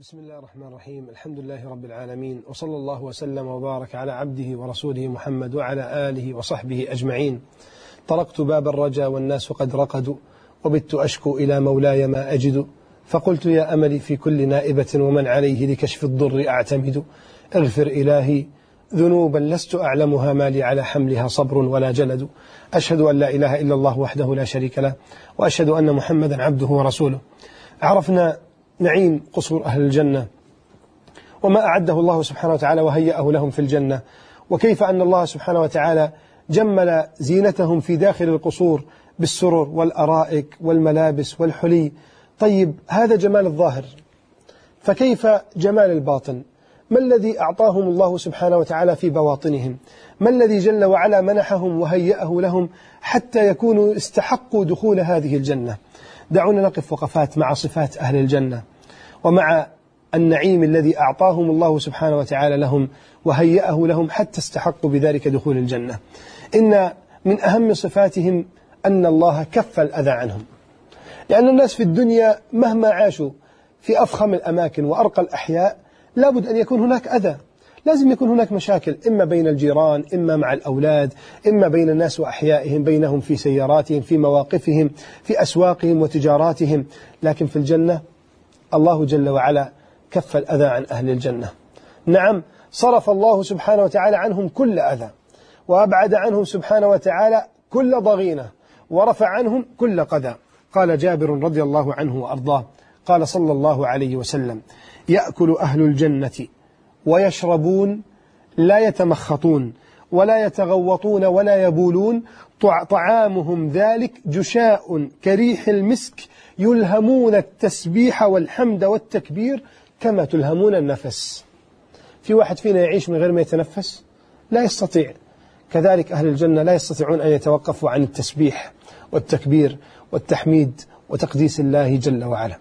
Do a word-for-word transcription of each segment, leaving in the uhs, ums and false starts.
بسم الله الرحمن الرحيم. الحمد لله رب العالمين، وصلى الله وسلم وبارك على عبده ورسوله محمد وعلى آله وصحبه أجمعين. طرقت باب الرجا والناس قد رقدوا، وبت أشكو إلى مولاي ما أجد، فقلت يا أملي في كل نائبة ومن عليه لكشف الضر أعتمد. اغفر إلهي ذنوبا لست أعلمها، ما لي على حملها صبر ولا جلد. أشهد أن لا إله إلا الله وحده لا شريك له، وأشهد أن محمدا عبده ورسوله. عرفنا نعيم قصور أهل الجنة وما أعده الله سبحانه وتعالى وهيأه لهم في الجنة، وكيف أن الله سبحانه وتعالى جمل زينتهم في داخل القصور بالسرر والأرائك والملابس والحلي. طيب، هذا جمال الظاهر، فكيف جمال الباطن؟ ما الذي أعطاهم الله سبحانه وتعالى في بواطنهم؟ ما الذي جل وعلا منحهم وهيأه لهم حتى يكونوا استحقوا دخول هذه الجنة؟ دعونا نقف وقفات مع صفات أهل الجنة ومع النعيم الذي أعطاهم الله سبحانه وتعالى لهم وهيأه لهم حتى استحقوا بذلك دخول الجنة. إن من أهم صفاتهم أن الله كف الأذى عنهم، لأن الناس في الدنيا مهما عاشوا في أفخم الأماكن وأرقى الأحياء لابد أن يكون هناك أذى، لازم يكون هناك مشاكل، إما بين الجيران، إما مع الأولاد، إما بين الناس وأحيائهم، بينهم في سياراتهم، في مواقفهم، في أسواقهم وتجاراتهم. لكن في الجنة الله جل وعلا كف الأذى عن أهل الجنة. نعم، صرف الله سبحانه وتعالى عنهم كل أذى، وأبعد عنهم سبحانه وتعالى كل ضغينة، ورفع عنهم كل قذى. قال جابر رضي الله عنه وأرضاه قال صلى الله عليه وسلم: يأكل أهل الجنة ويشربون لا يتمخطون ولا يتغوطون ولا يبولون، طعامهم ذلك جشاء كريح المسك، يلهمون التسبيح والحمد والتكبير كما تلهمون النفس. في واحد فينا يعيش من غير ما يتنفس؟ لا يستطيع. كذلك أهل الجنة لا يستطيعون أن يتوقفوا عن التسبيح والتكبير والتحميد وتقديس الله جل وعلا.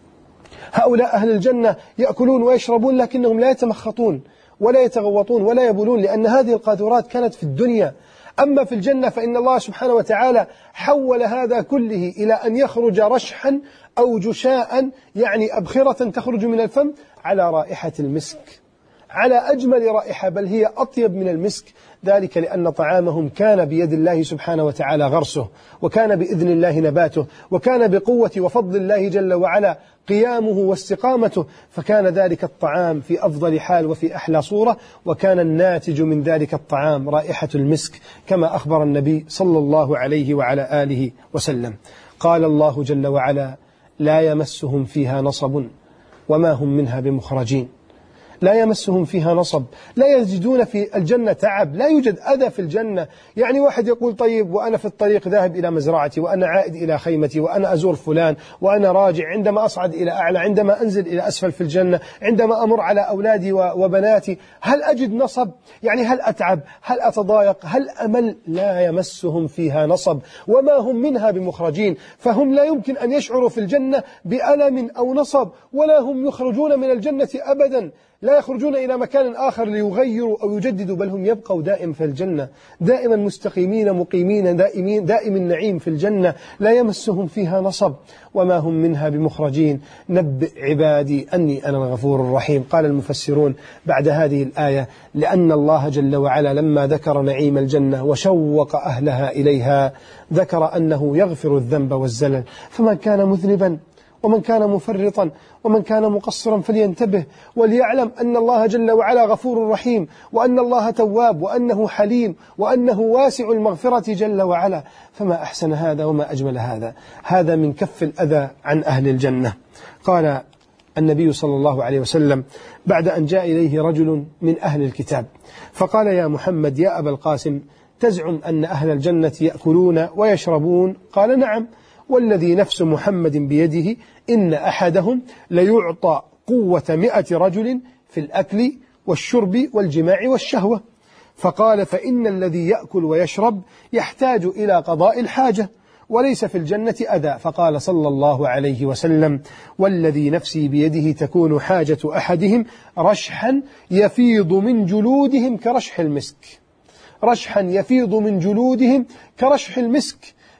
هؤلاء أهل الجنة يأكلون ويشربون لكنهم لا يتمخطون ولا يتغوطون ولا يبولون، لأن هذه القاذورات كانت في الدنيا. أما في الجنة فإن الله سبحانه وتعالى حول هذا كله إلى أن يخرج رشحا أو جشاء، يعني أبخرة تخرج من الفم على رائحة المسك، على أجمل رائحة، بل هي أطيب من المسك. ذلك لأن طعامهم كان بيد الله سبحانه وتعالى غرسه، وكان بإذن الله نباته، وكان بقوة وفضل الله جل وعلا قيامه واستقامته، فكان ذلك الطعام في أفضل حال وفي أحلى صورة، وكان الناتج من ذلك الطعام رائحة المسك، كما أخبر النبي صلى الله عليه وعلى آله وسلم. قال الله جل وعلا: لا يمسهم فيها نصب وما هم منها بمخرجين. لا يمسهم فيها نصب، لا يجدون في الجنة تعب، لا يوجد أذى في الجنة. يعني واحد يقول: طيب، وأنا في الطريق ذاهب إلى مزرعتي، وأنا عائد إلى خيمتي، وأنا أزور فلان، وأنا راجع، عندما أصعد إلى أعلى، عندما أنزل إلى أسفل في الجنة، عندما أمر على أولادي وبناتي، هل أجد نصب؟ يعني هل أتعب؟ هل أتضايق؟ هل أمل؟ لا يمسهم فيها نصب وما هم منها بمخرجين. فهم لا يمكن أن يشعروا في الجنة بألم أو نصب، ولا هم يخرجون من الجنة أبدا، لا يخرجون إلى مكان آخر ليغيروا أو يجددوا، بل هم يبقوا دائم في الجنة، دائما مستقيمين مقيمين دائمين دائم النعيم في الجنة، لا يمسهم فيها نصب وما هم منها بمخرجين. نبئ عبادي أني أنا الغفور الرحيم. قال المفسرون بعد هذه الآية: لأن الله جل وعلا لما ذكر نعيم الجنة وشوق أهلها إليها ذكر أنه يغفر الذنب والزلل، فمن كان مذنبا ومن كان مفرطا ومن كان مقصرا فلينتبه وليعلم أن الله جل وعلا غفور رحيم، وأن الله تواب، وأنه حليم، وأنه واسع المغفرة جل وعلا. فما أحسن هذا وما أجمل هذا. هذا من كف الأذى عن أهل الجنة. قال النبي صلى الله عليه وسلم بعد أن جاء إليه رجل من أهل الكتاب فقال: يا محمد يا أبا القاسم، تزعم أن أهل الجنة يأكلون ويشربون؟ قال: نعم، والذي نفس محمد بيده إن أحدهم ليعطى قوة مئة رجل في الأكل والشرب والجماع والشهوة. فقال: فإن الذي يأكل ويشرب يحتاج إلى قضاء الحاجة، وليس في الجنة أذى. فقال صلى الله عليه وسلم: والذي نفسي بيده تكون حاجة أحدهم رشحا يفيض من جلودهم كرشح المسك، رشحا يفيض من جلودهم كرشح المسك.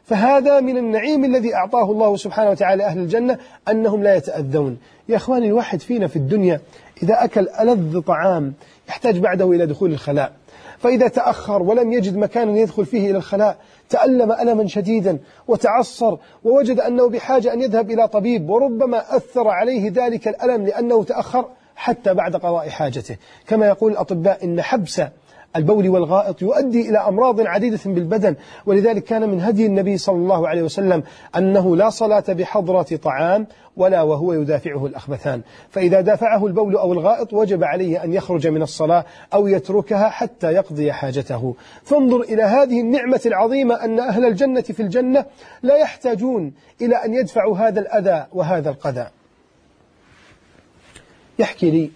فهذا من النعيم الذي أعطاه الله سبحانه وتعالى أهل الجنة، أنهم لا يتأذون. يا أخواني، الواحد فينا في الدنيا إذا أكل ألذ طعام يحتاج بعده إلى دخول الخلاء، فإذا تأخر ولم يجد مكانا يدخل فيه إلى الخلاء تألم ألما شديدا وتعصر، ووجد أنه بحاجة أن يذهب إلى طبيب، وربما أثر عليه ذلك الألم لأنه تأخر حتى بعد قضاء حاجته. كما يقول الأطباء إن حبس البول والغائط يؤدي إلى أمراض عديدة بالبدن، ولذلك كان من هدي النبي صلى الله عليه وسلم أنه لا صلاة بحضرة طعام ولا وهو يدافعه الأخبثان، فإذا دافعه البول أو الغائط وجب عليه أن يخرج من الصلاة أو يتركها حتى يقضي حاجته. فانظر إلى هذه النعمة العظيمة، أن أهل الجنة في الجنة لا يحتاجون إلى أن يدفعوا هذا الأذى وهذا القذى. يحكي لي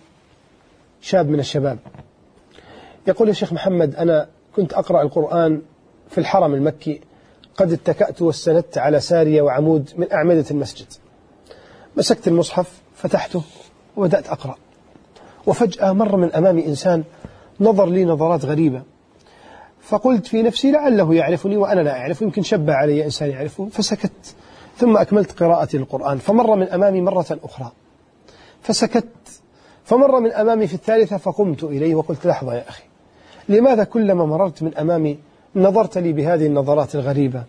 شاب من الشباب يقول: يا شيخ محمد، أنا كنت أقرأ القرآن في الحرم المكي، قد اتكأت واستندت على سارية وعمود من أعمدة المسجد، مسكت المصحف فتحته وبدأت أقرأ، وفجأة مر من أمامي إنسان نظر لي نظرات غريبة، فقلت في نفسي لعله يعرفني وأنا لا أعرفه، يمكن شبه علي إنسان يعرفه، فسكت. ثم أكملت قراءتي للقرآن، فمر من أمامي مرة أخرى فسكت، فمر من أمامي في الثالثة، فقمت إليه وقلت: لحظة يا أخي، لماذا كلما مررت من أمامي نظرت لي بهذه النظرات الغريبة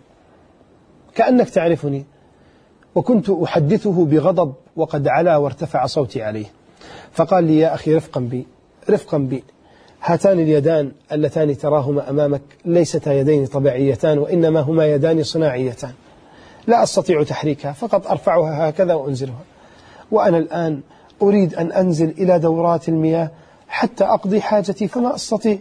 كأنك تعرفني؟ وكنت أحدثه بغضب وقد علا وارتفع صوتي عليه. فقال لي: يا أخي، رفقا بي رفقا بي هاتان اليدان اللتان تراهما أمامك ليستا يدين طبيعيتان، وإنما هما يدان صناعيتان، لا أستطيع تحريكها، فقط أرفعها هكذا وأنزلها، وأنا الآن أريد أن أنزل إلى دورات المياه حتى أقضي حاجتي فما أستطيع.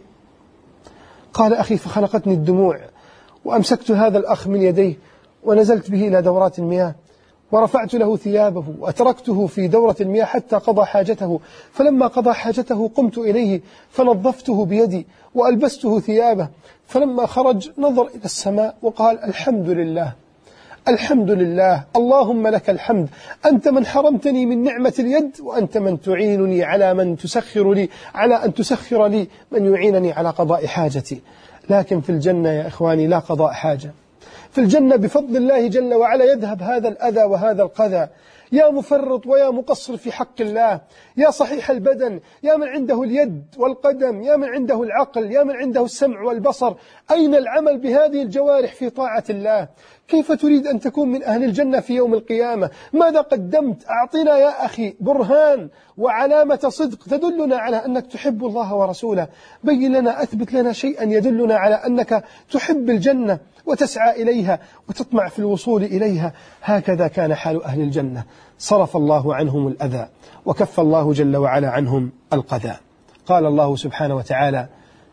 قال: أخي، فخنقتني الدموع، وأمسكت هذا الأخ من يديه ونزلت به إلى دورات المياه، ورفعت له ثيابه وأتركته في دورة المياه حتى قضى حاجته، فلما قضى حاجته قمت إليه فنظفته بيدي وألبسته ثيابه، فلما خرج نظر إلى السماء وقال: الحمد لله الحمد لله، اللهم لك الحمد، أنت من حرمتني من نعمة اليد، وأنت من تعينني على من تسخر لي على أن تسخر لي من يعينني على قضاء حاجتي. لكن في الجنة يا إخواني لا قضاء حاجة، في الجنة بفضل الله جل وعلا يذهب هذا الأذى وهذا القذى. يا مفرط ويا مقصر في حق الله، يا صحيح البدن، يا من عنده اليد والقدم، يا من عنده العقل، يا من عنده السمع والبصر، أين العمل بهذه الجوارح في طاعة الله؟ كيف تريد أن تكون من أهل الجنة في يوم القيامة؟ ماذا قدمت؟ أعطنا يا أخي برهان وعلامة صدق تدلنا على أنك تحب الله ورسوله، بين لنا، أثبت لنا شيئا يدلنا على أنك تحب الجنة وتسعى إليها وتطمع في الوصول إليها. هكذا كان حال أهل الجنة، صرف الله عنهم الأذى وكف الله جل وعلا عنهم القذى. قال الله سبحانه وتعالى: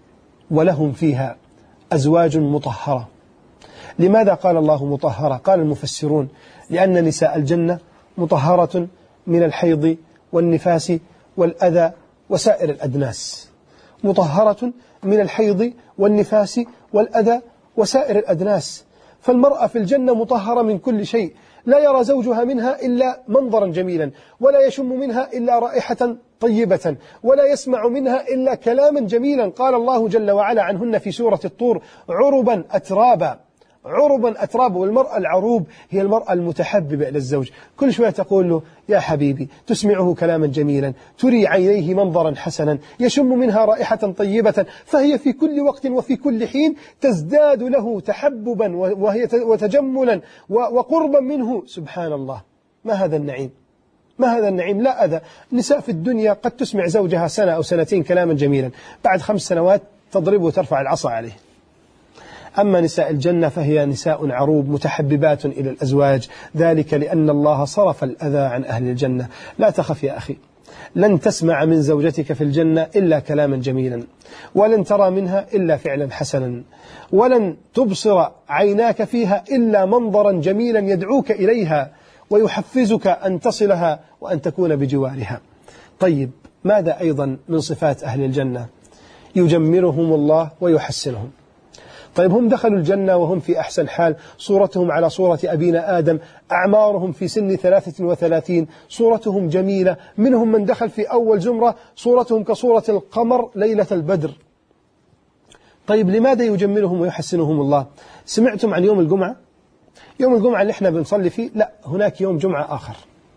ولهم فيها أزواج مطهرة. لماذا قال الله مطهرة؟ قال المفسرون: لأن نساء الجنة مطهرة من الحيض والنفاس والأذى وسائر الأدناس، مطهرة من الحيض والنفاس والأذى وسائر الأدناس. فالمرأة في الجنة مطهرة من كل شيء، لا يرى زوجها منها إلا منظرا جميلا، ولا يشم منها إلا رائحة طيبة، ولا يسمع منها إلا كلاما جميلا. قال الله جل وعلا عنهن في سورة الطور: عربا أترابا، عربا أترابا. والمرأة العروب هي المرأة المتحببة إلى الزوج، كل شوية تقول له: يا حبيبي، تسمعه كلاما جميلا، تري عينيه منظرا حسنا، يشم منها رائحة طيبة، فهي في كل وقت وفي كل حين تزداد له تحببا وهي وتجملا وقربا منه. سبحان الله، ما هذا النعيم، ما هذا النعيم، لا أذى. النساء في الدنيا قد تسمع زوجها سنة أو سنتين كلاما جميلا، بعد خمس سنوات تضربه وترفع العصا عليه. أما نساء الجنة فهي نساء عروب متحببات إلى الأزواج، ذلك لأن الله صرف الأذى عن أهل الجنة. لا تخف يا أخي، لن تسمع من زوجتك في الجنة إلا كلاما جميلا، ولن ترى منها إلا فعلا حسنا، ولن تبصر عيناك فيها إلا منظرا جميلا يدعوك إليها ويحفزك أن تصلها وأن تكون بجوارها. طيب، ماذا أيضا من صفات أهل الجنة؟ يجمرهم الله ويحسنهم. طيب، هم دخلوا الجنة وهم في أحسن حال، صورتهم على صورة أبينا آدم، أعمارهم في سن ثلاثة وثلاثين، صورتهم جميلة، منهم من دخل في أول زمرة صورتهم كصورة القمر ليلة البدر. طيب، لماذا يجملهم ويحسنهم الله؟ سمعتم عن يوم الجمعة؟ يوم الجمعة اللي احنا بنصلي فيه، لا، هناك يوم جمعة آخر،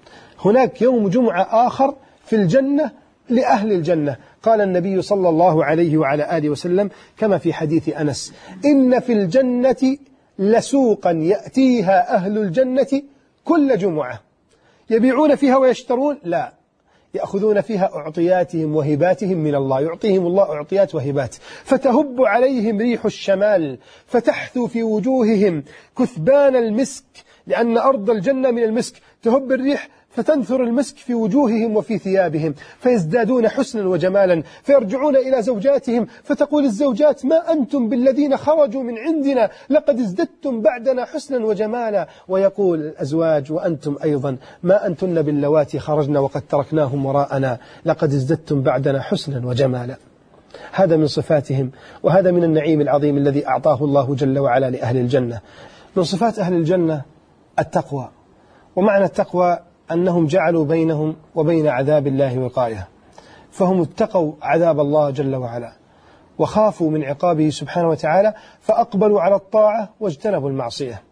هناك يوم جمعة آخر في الجنة لأهل الجنة. قال النبي صلى الله عليه وعلى آله وسلم كما في حديث أنس: إن في الجنة لسوقا يأتيها أهل الجنة كل جمعة يبيعون فيها ويشترون، لا، يأخذون فيها أعطياتهم وهباتهم من الله، يعطيهم الله أعطيات وهبات، فتهب عليهم ريح الشمال فتحثو في وجوههم كثبان المسك، لأن أرض الجنة من المسك، تهب الريح فتنثر المسك في وجوههم وفي ثيابهم، فيزدادون حسنا وجمالا، فيرجعون إلى زوجاتهم فتقول الزوجات: ما أنتم بالذين خرجوا من عندنا، لقد ازددتم بعدنا حسنا وجمالا. ويقول الأزواج: وأنتم أيضا ما أنتن باللواتي خرجنا وقد تركناهم وراءنا، لقد ازددتم بعدنا حسنا وجمالا. هذا من صفاتهم، وهذا من النعيم العظيم الذي أعطاه الله جل وعلا لأهل الجنة. من صفات أهل الجنة التقوى، ومعنى التقوى أنهم جعلوا بينهم وبين عذاب الله وقاية، فهم اتقوا عذاب الله جل وعلا وخافوا من عقابه سبحانه وتعالى، فأقبلوا على الطاعة واجتنبوا المعصية.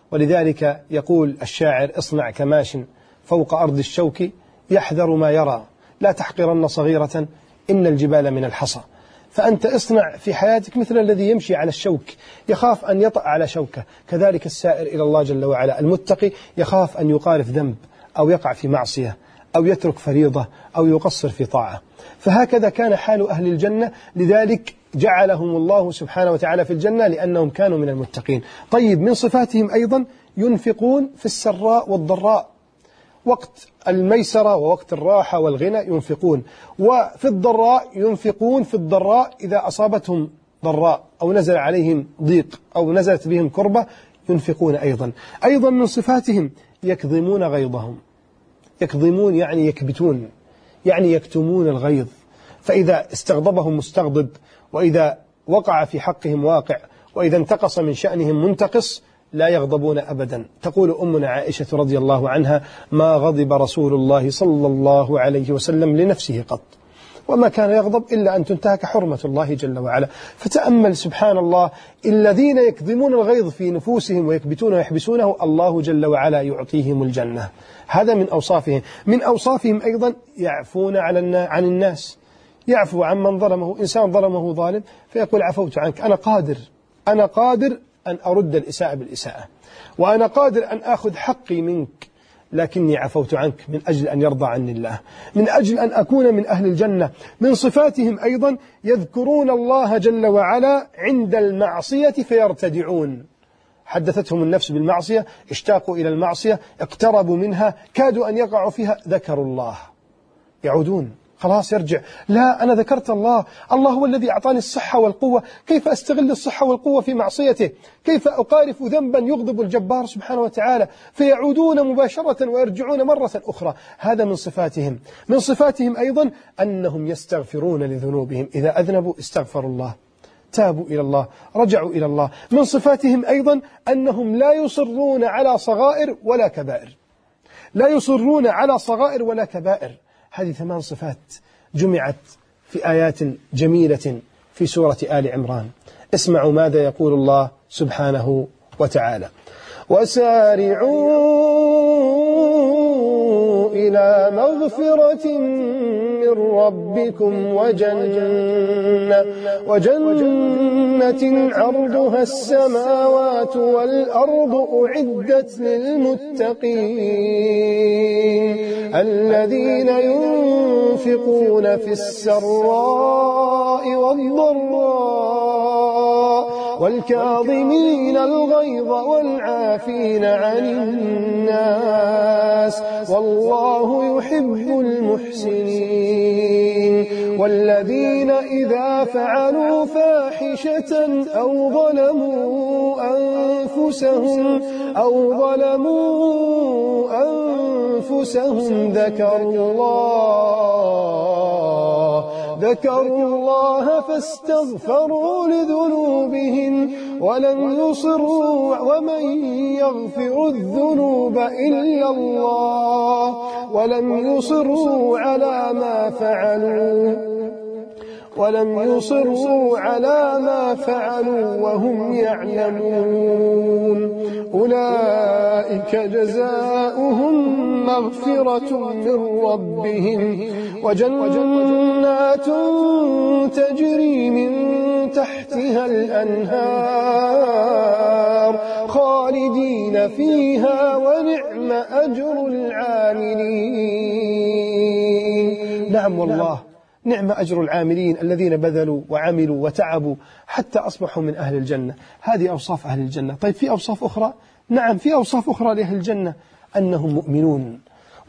ولذلك يقول الشاعر: اصنع كماش فوق أرض الشوك يحذر ما يرى، لا تحقرن صغيرة إن الجبال من الحصى. فأنت اصنع في حياتك مثل الذي يمشي على الشوك، يخاف أن يطأ على شوكة. كذلك السائر إلى الله جل وعلا المتقي يخاف أن يقارف ذنب أو يقع في معصية أو يترك فريضة أو يقصر في طاعة. فهكذا كان حال أهل الجنة، لذلك جعلهم الله سبحانه وتعالى في الجنة لأنهم كانوا من المتقين. طيب، من صفاتهم أيضا ينفقون في السراء والضراء، وقت الميسرة ووقت الراحة والغنى ينفقون، وفي الضراء ينفقون، في الضراء إذا أصابتهم ضراء أو نزل عليهم ضيق أو نزلت بهم كربة ينفقون أيضا. أيضا من صفاتهم يكظمون غيظهم. يكظمون يعني يكبتون، يعني يكتمون الغيظ، فإذا استغضبهم مستغضب، وإذا وقع في حقهم واقع، وإذا انتقص من شأنهم منتقص، لا يغضبون أبدا. تقول أمنا عائشة رضي الله عنها: ما غضب رسول الله صلى الله عليه وسلم لنفسه قط، وما كان يغضب إلا أن تنتهك حرمة الله جل وعلا. فتأمل سبحان الله، الذين يكظمون الغيظ في نفوسهم ويكبتون ويحبسونه الله جل وعلا يعطيهم الجنة. هذا من أوصافهم. من أوصافهم أيضا يعفون عن الناس، يعفو عن من ظلمه. إنسان ظلمه ظالم فيقول: عفوت عنك، أنا قادر أنا قادر أن أرد الإساءة بالإساءة، وأنا قادر أن أخذ حقي منك، لكني عفوت عنك من أجل أن يرضى عني الله، من أجل أن أكون من أهل الجنة. من صفاتهم أيضا يذكرون الله جل وعلا عند المعصية فيرتدعون. حدثتهم النفس بالمعصية، اشتاقوا إلى المعصية، اقتربوا منها، كادوا أن يقعوا فيها، ذكروا الله، يعودون، خلاص يرجع: لا، أنا ذكرت الله، الله هو الذي أعطاني الصحة والقوة، كيف أستغل الصحة والقوة في معصيته؟ كيف أقارف ذنبا يغضب الجبار سبحانه وتعالى؟ فيعودون مباشرة ويرجعون مرة أخرى. هذا من صفاتهم. من صفاتهم أيضا أنهم يستغفرون لذنوبهم، إذا أذنبوا استغفروا الله، تابوا إلى الله، رجعوا إلى الله. من صفاتهم أيضا أنهم لا يصرون على صغائر ولا كبائر، لا يصرون على صغائر ولا كبائر. هذه ثمان صفات جمعت في آيات جميلة في سورة آل عمران. اسمعوا ماذا يقول الله سبحانه وتعالى: وسارعوا إلى مغفرة من ربكم وجنة, وجنة عرضها السماوات والأرض أعدت للمتقين الذين ينفقون في السراء والضراء والكاظمين الغيظ والعافين عن الناس والله يحب المحسنين والذين إذا فعلوا فاحشة أو ظلموا أنفسهم أو ظلموا أنفسهم ذكروا الله ذكروا الله فاستغفروا لذنوبهم ولم يصروا ومن يغفر الذنوب إلا الله ولم يصروا على ما فعلوا ولم يصروا على ما فعلوا وهم يعلمون أولئك جزاؤهم مغفرة من ربهم وجنات تجري من تحتها الأنهار خالدين فيها ونعم أجر العاملين. نعم والله، نعم أجر العاملين الذين بذلوا وعملوا وتعبوا حتى أصبحوا من أهل الجنة. هذه أوصاف أهل الجنة. طيب في أوصاف أخرى؟ نعم في أوصاف أخرى لأهل الجنة، أنهم مؤمنون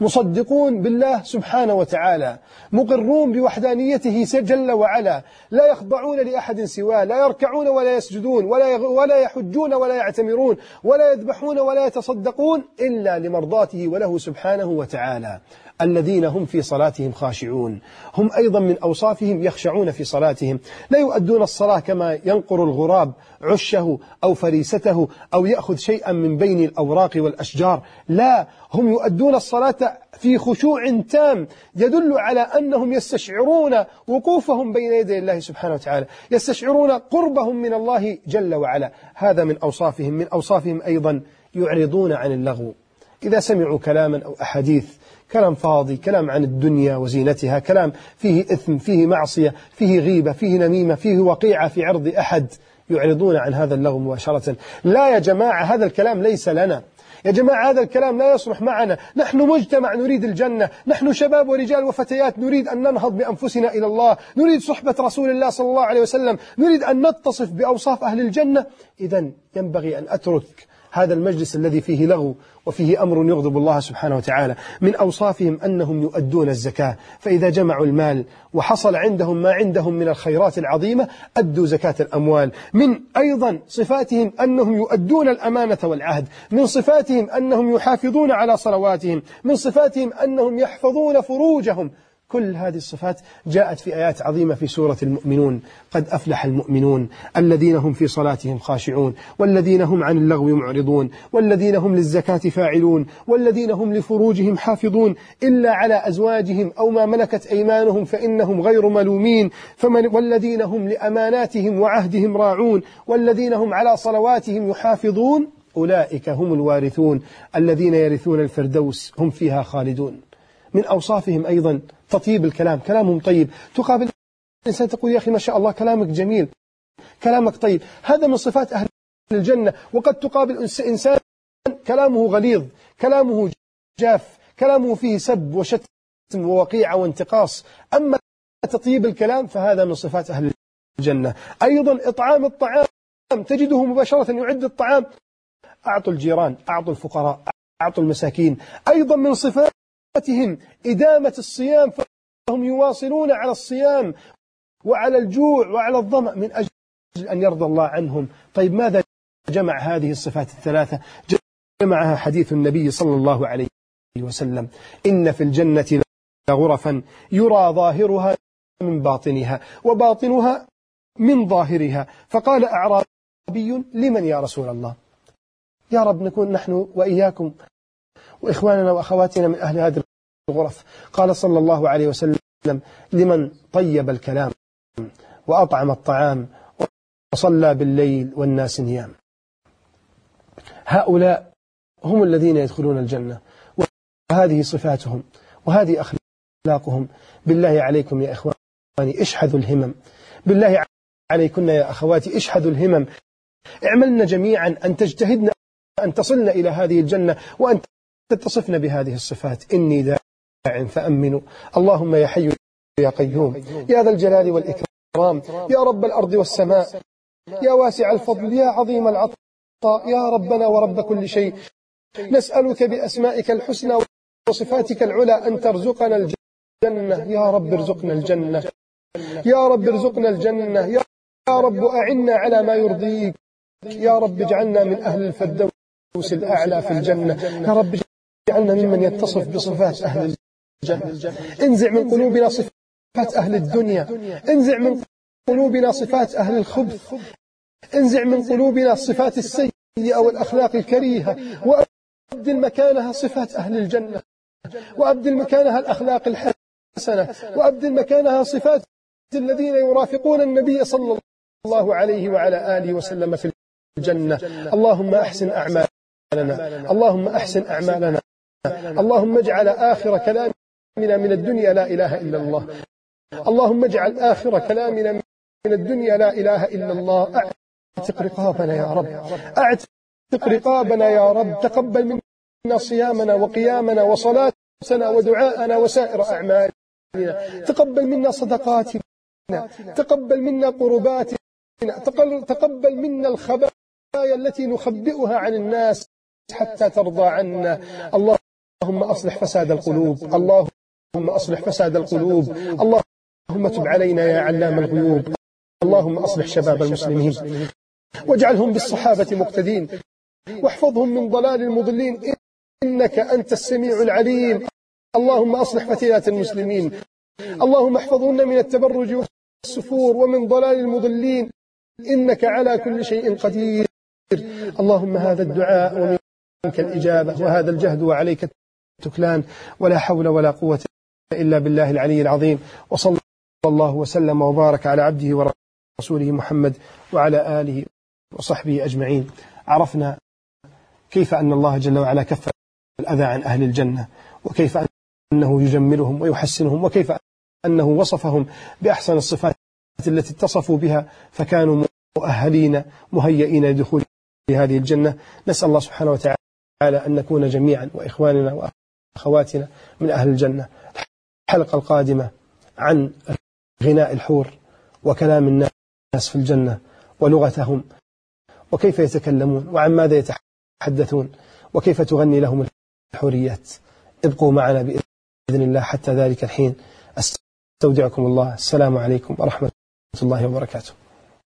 مصدقون بالله سبحانه وتعالى، مقرون بوحدانيته جل وعلا، لا يخضعون لأحد سواه، لا يركعون ولا يسجدون ولا ولا يحجون ولا يعتمرون ولا يذبحون ولا يتصدقون إلا لمرضاته وله سبحانه وتعالى. الذين هم في صلاتهم خاشعون، هم أيضا من أوصافهم يخشعون في صلاتهم، لا يؤدون الصلاة كما ينقر الغراب عشه أو فريسته أو يأخذ شيئا من بين الأوراق والأشجار، لا، هم يؤدون الصلاة في خشوع تام يدل على أنهم يستشعرون وقوفهم بين يدي الله سبحانه وتعالى، يستشعرون قربهم من الله جل وعلا. هذا من أوصافهم. من أوصافهم أيضا يعرضون عن اللغو، إذا سمعوا كلاما أو أحاديث، كلام فاضي، كلام عن الدنيا وزينتها، كلام فيه إثم، فيه معصية، فيه غيبة، فيه نميمة، فيه وقيعة في عرض أحد، يعرضون عن هذا اللغو مباشرة. لا يا جماعة، هذا الكلام ليس لنا، يا جماعة هذا الكلام لا يصلح معنا، نحن مجتمع نريد الجنة، نحن شباب ورجال وفتيات نريد أن ننهض بأنفسنا إلى الله، نريد صحبة رسول الله صلى الله عليه وسلم، نريد أن نتصف بأوصاف أهل الجنة. إذن ينبغي أن أترك هذا المجلس الذي فيه لغو وفيه أمر يغضب الله سبحانه وتعالى. من أوصافهم أنهم يؤدون الزكاة، فإذا جمعوا المال وحصل عندهم ما عندهم من الخيرات العظيمة أدوا زكاة الأموال. من أيضا صفاتهم أنهم يؤدون الأمانة والعهد، من صفاتهم أنهم يحافظون على صلواتهم، من صفاتهم أنهم يحفظون فروجهم. كل هذه الصفات جاءت في آيات عظيمة في سورة المؤمنون. قد أفلح المؤمنون الذين هم في صلاتهم خاشعون والذين هم عن اللغو معرضون والذين هم للزكاة فاعلون والذين هم لفروجهم حافظون إلا على أزواجهم أو ما ملكت أيمانهم فإنهم غير ملومين فمن والذين هم لأماناتهم وعهدهم راعون والذين هم على صلواتهم يحافظون أولئك هم الوارثون الذين يرثون الفردوس هم فيها خالدون. من أوصافهم أيضا تطيب الكلام، كلامهم طيب، تقابل الإنسان تقول يا أخي ما شاء الله كلامك جميل، كلامك طيب، هذا من صفات أهل الجنة. وقد تقابل إنسان كلامه غليظ، كلامه جاف، كلامه فيه سب وشتم ووقيعة وانتقاص، أما تطيب الكلام فهذا من صفات أهل الجنة. أيضا إطعام الطعام، تجده مباشرة يعد الطعام، أعطوا الجيران، أعطوا الفقراء، أعطوا المساكين. أيضا من صفات إدامة الصيام، فهم يواصلون على الصيام وعلى الجوع وعلى الظمأ من أجل أن يرضى الله عنهم. طيب ماذا جمع هذه الصفات الثلاثة؟ جمعها حديث النبي صلى الله عليه وسلم: إن في الجنة لغرفا يرى ظاهرها من باطنها وباطنها من ظاهرها. فقال أعرابي: لمن يا رسول الله؟ يا رب نكون نحن وإياكم وإخواننا وأخواتنا من أهل هذه الغرف. قال صلى الله عليه وسلم: لمن طيب الكلام وأطعم الطعام وصلى بالليل والناس نيام. هؤلاء هم الذين يدخلون الجنة، وهذه صفاتهم وهذه أخلاقهم. بالله عليكم يا إخواني اشحذوا الهمم، بالله عليكن يا أخواتي اشحذوا الهمم، اعملنا جميعا أن تجتهدنا أن تصلنا إلى هذه الجنة وأن تتصفن بهذه الصفات. إني داع فأمنوا، اللهم يا حي يا قيوم يا ذا الجلال والإكرام، يا رب الأرض والسماء، يا واسع الفضل، يا عظيم العطاء، يا ربنا ورب كل شيء، نسألك بأسمائك الحسنى وصفاتك العلى أن ترزقنا الجنة. يا رب ارزقنا الجنة، يا رب ارزقنا الجنة، يا رب أعنا على ما يرضيك، يا رب اجعلنا من أهل الفردوس الأعلى في الجنة، يا رب اجعلنا ممن يتصف بصفات أهل الجنة. انزع من قلوبنا صفات أهل الدنيا، انزع من قلوبنا صفات أهل الخبث، انزع من قلوبنا الصفات السيئة والأخلاق الكريهة، وأبدل مكانها صفات أهل الجنة، وأبدل مكانها الأخلاق الحسنة، وأبدل مكانها صفات الذين يرافقون النبي صلى الله عليه وعلى آله وسلم في الجنة. اللهم أحسن أعمالنا، اللهم أحسن أعمالنا، اللهم اجعل آخر كلامنا من الدنيا لا إله إلا الله، اللهم اجعل آخر كلامنا من الدنيا لا إله إلا الله. اعتق رقابنا يا رب، اعتق رقابنا يا رب. تقبل منا صيامنا وقيامنا وصلاتنا ودعاءنا وسائر أعمالنا. تقبل منا صدقاتنا، تقبل منا قرباتنا، تقبل منا الخبايا التي نخبئها عن الناس حتى ترضى عنا. اللهم أصلح فساد القلوب، اللهم أصلح فساد القلوب، اللهم تب علينا يا علام الغيوب. اللهم أصلح شباب المسلمين واجعلهم بالصحابة مقتدين، واحفظهم من ضلال المضلين، إنك أنت السميع العليم. اللهم أصلح فتيات المسلمين، اللهم احفظهن من التبرج والسفور ومن ضلال المضلين، إنك على كل شيء قدير. اللهم هذا الدعاء ومنك الإجابة، وهذا الجهد وعليك التكلان، ولا حول ولا قوة إلا بالله العلي العظيم. وصلى الله وسلم وبارك على عبده ورسوله محمد وعلى آله وصحبه أجمعين. عرفنا كيف أن الله جل وعلا كف الأذى عن أهل الجنة، وكيف أنه يجملهم ويحسنهم، وكيف أنه وصفهم بأحسن الصفات التي اتصفوا بها فكانوا مؤهلين مهيئين لدخول هذه الجنة. نسأل الله سبحانه وتعالى أن نكون جميعا وإخواننا وأخواتنا من أهل الجنة. الحلقة القادمة عن غناء الحور وكلام الناس في الجنة ولغتهم، وكيف يتكلمون وعن ماذا يتحدثون، وكيف تغني لهم الحوريات. ابقوا معنا بإذن الله حتى ذلك الحين. أستودعكم الله. السلام عليكم ورحمة الله وبركاته.